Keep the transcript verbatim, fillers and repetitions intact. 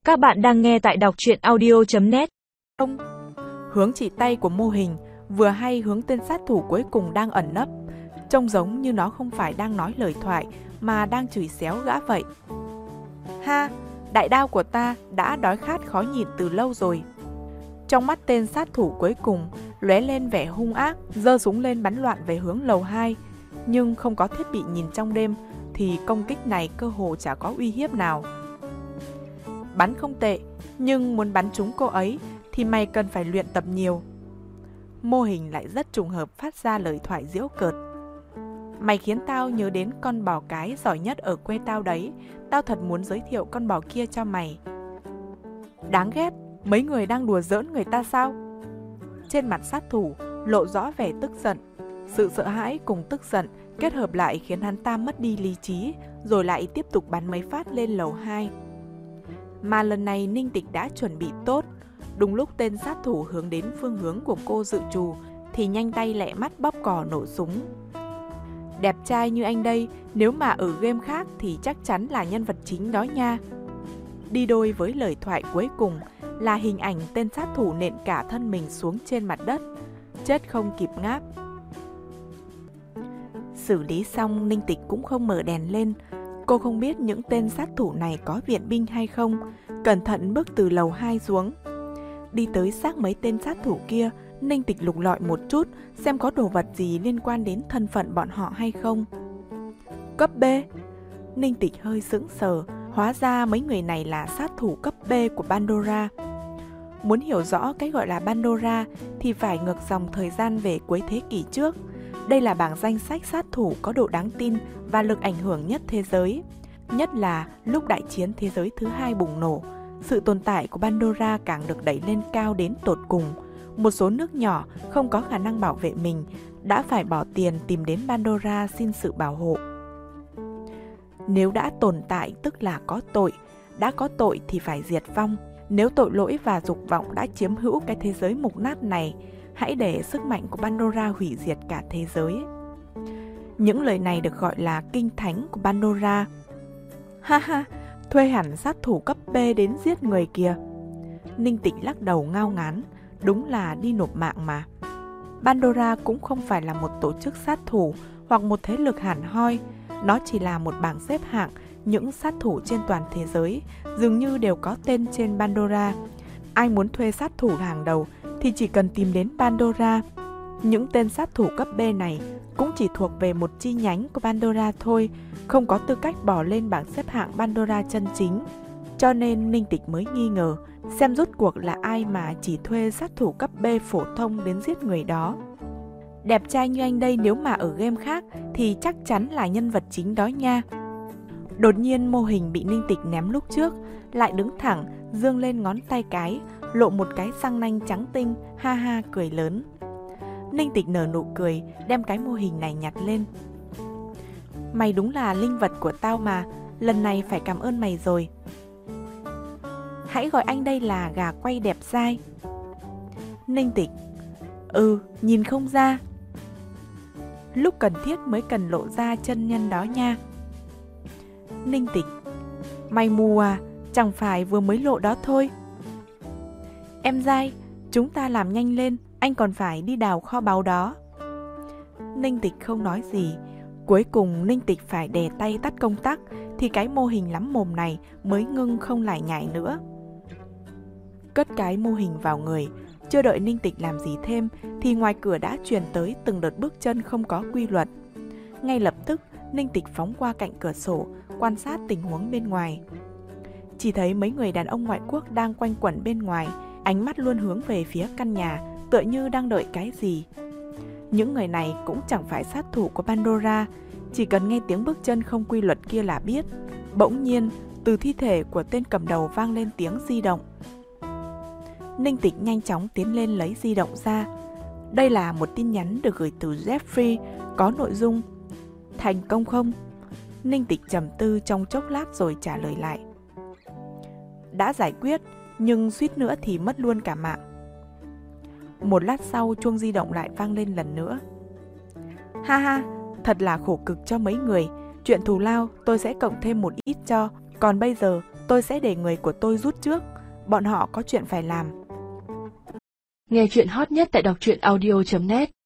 Các bạn đang nghe tại đọc truyện audio chấm net. Ông hướng chỉ tay của mô hình vừa hay hướng tên sát thủ cuối cùng đang ẩn nấp, trông giống như nó không phải đang nói lời thoại mà đang chửi xéo gã vậy. Ha, đại đao của ta đã đói khát khó nhịn từ lâu rồi. Trong mắt tên sát thủ cuối cùng lóe lên vẻ hung ác, giơ súng lên bắn loạn về hướng lầu hai, nhưng không có thiết bị nhìn trong đêm thì công kích này cơ hồ chả có uy hiếp nào. Bắn không tệ, nhưng muốn bắn trúng cô ấy thì mày cần phải luyện tập nhiều. Mô hình lại rất trùng hợp phát ra lời thoại giễu cợt. Mày khiến tao nhớ đến con bò cái giỏi nhất ở quê tao đấy. Tao thật muốn giới thiệu con bò kia cho mày. Đáng ghét, mấy người đang đùa giỡn người ta sao? Trên mặt sát thủ lộ rõ vẻ tức giận. Sự sợ hãi cùng tức giận kết hợp lại khiến hắn ta mất đi lý trí, rồi lại tiếp tục bắn mấy phát lên lầu hai. Mà lần này Ninh Tịch đã chuẩn bị tốt. Đúng lúc tên sát thủ hướng đến phương hướng của cô dự trù thì nhanh tay lẹ mắt bóp cò nổ súng. Đẹp trai như anh đây, nếu mà ở game khác thì chắc chắn là nhân vật chính đó nha. Đi đôi với lời thoại cuối cùng là hình ảnh tên sát thủ nện cả thân mình xuống trên mặt đất, chết không kịp ngáp. Xử lý xong, Ninh Tịch cũng không mở đèn lên. Cô không biết những tên sát thủ này có viện binh hay không, cẩn thận bước từ lầu hai xuống. Đi tới xác mấy tên sát thủ kia, Ninh Tịch lục lọi một chút xem có đồ vật gì liên quan đến thân phận bọn họ hay không. Cấp B. Ninh Tịch hơi sững sờ, hóa ra mấy người này là sát thủ cấp B của Pandora. Muốn hiểu rõ cái gọi là Pandora thì phải ngược dòng thời gian về cuối thế kỷ trước. Đây là bảng danh sách sát thủ có độ đáng tin và lực ảnh hưởng nhất thế giới. Nhất là lúc đại chiến thế giới thứ hai bùng nổ, sự tồn tại của Pandora càng được đẩy lên cao đến tột cùng. Một số nước nhỏ không có khả năng bảo vệ mình đã phải bỏ tiền tìm đến Pandora xin sự bảo hộ. Nếu đã tồn tại tức là có tội, đã có tội thì phải diệt vong. Nếu tội lỗi và dục vọng đã chiếm hữu cái thế giới mục nát này, hãy để sức mạnh của Pandora hủy diệt cả thế giới. Những lời này được gọi là kinh thánh của Pandora. Ha ha, thuê hẳn sát thủ cấp B đến giết người kìa. Ninh Tịch lắc đầu ngao ngán, đúng là đi nộp mạng mà. Pandora cũng không phải là một tổ chức sát thủ hoặc một thế lực hẳn hoi, nó chỉ là một bảng xếp hạng những sát thủ trên toàn thế giới, dường như đều có tên trên Pandora. Ai muốn thuê sát thủ hàng đầu thì chỉ cần tìm đến Pandora. Những tên sát thủ cấp B này cũng chỉ thuộc về một chi nhánh của Pandora thôi, không có tư cách bỏ lên bảng xếp hạng Pandora chân chính. Cho nên Ninh Tịch mới nghi ngờ xem rốt cuộc là ai mà chỉ thuê sát thủ cấp B phổ thông đến giết người đó. Đẹp trai như anh đây nếu mà ở game khác thì chắc chắn là nhân vật chính đó nha. Đột nhiên mô hình bị Ninh Tịch ném lúc trước lại đứng thẳng, dương lên ngón tay cái, lộ một cái răng nanh trắng tinh, ha ha cười lớn. Ninh Tịch nở nụ cười, đem cái mô hình này nhặt lên. Mày đúng là linh vật của tao mà, lần này phải cảm ơn mày rồi. Hãy gọi anh đây là gà quay đẹp dai. Ninh Tịch: Ừ, nhìn không ra. Lúc cần thiết mới cần lộ ra chân nhân đó nha. Ninh Tịch: Mày mù à, chẳng phải vừa mới lộ đó thôi. Em dai, chúng ta làm nhanh lên, anh còn phải đi đào kho báu đó. Ninh Tịch không nói gì. Cuối cùng Ninh Tịch phải đè tay tắt công tắc thì cái mô hình lắm mồm này mới ngưng không lải nhải nữa. Cất cái mô hình vào người, chưa đợi Ninh Tịch làm gì thêm thì ngoài cửa đã truyền tới từng đợt bước chân không có quy luật. Ngay lập tức Ninh Tịch phóng qua cạnh cửa sổ, quan sát tình huống bên ngoài. Chỉ thấy mấy người đàn ông ngoại quốc đang quanh quẩn bên ngoài, ánh mắt luôn hướng về phía căn nhà, tựa như đang đợi cái gì. Những người này cũng chẳng phải sát thủ của Pandora, chỉ cần nghe tiếng bước chân không quy luật kia là biết. Bỗng nhiên, từ thi thể của tên cầm đầu vang lên tiếng di động. Ninh Tịch nhanh chóng tiến lên lấy di động ra. Đây là một tin nhắn được gửi từ Jeffrey, có nội dung: Thành công không? Ninh Tịch trầm tư trong chốc lát rồi trả lời lại: Đã giải quyết, nhưng suýt nữa thì mất luôn cả mạng. Một lát sau chuông di động lại vang lên lần nữa. Ha ha, thật là khổ cực cho mấy người. Chuyện thù lao tôi sẽ cộng thêm một ít cho. Còn bây giờ Tôi sẽ để người của tôi rút trước, bọn họ có chuyện phải làm. Nghe chuyện hot nhất tại đọc truyện audio chấm net.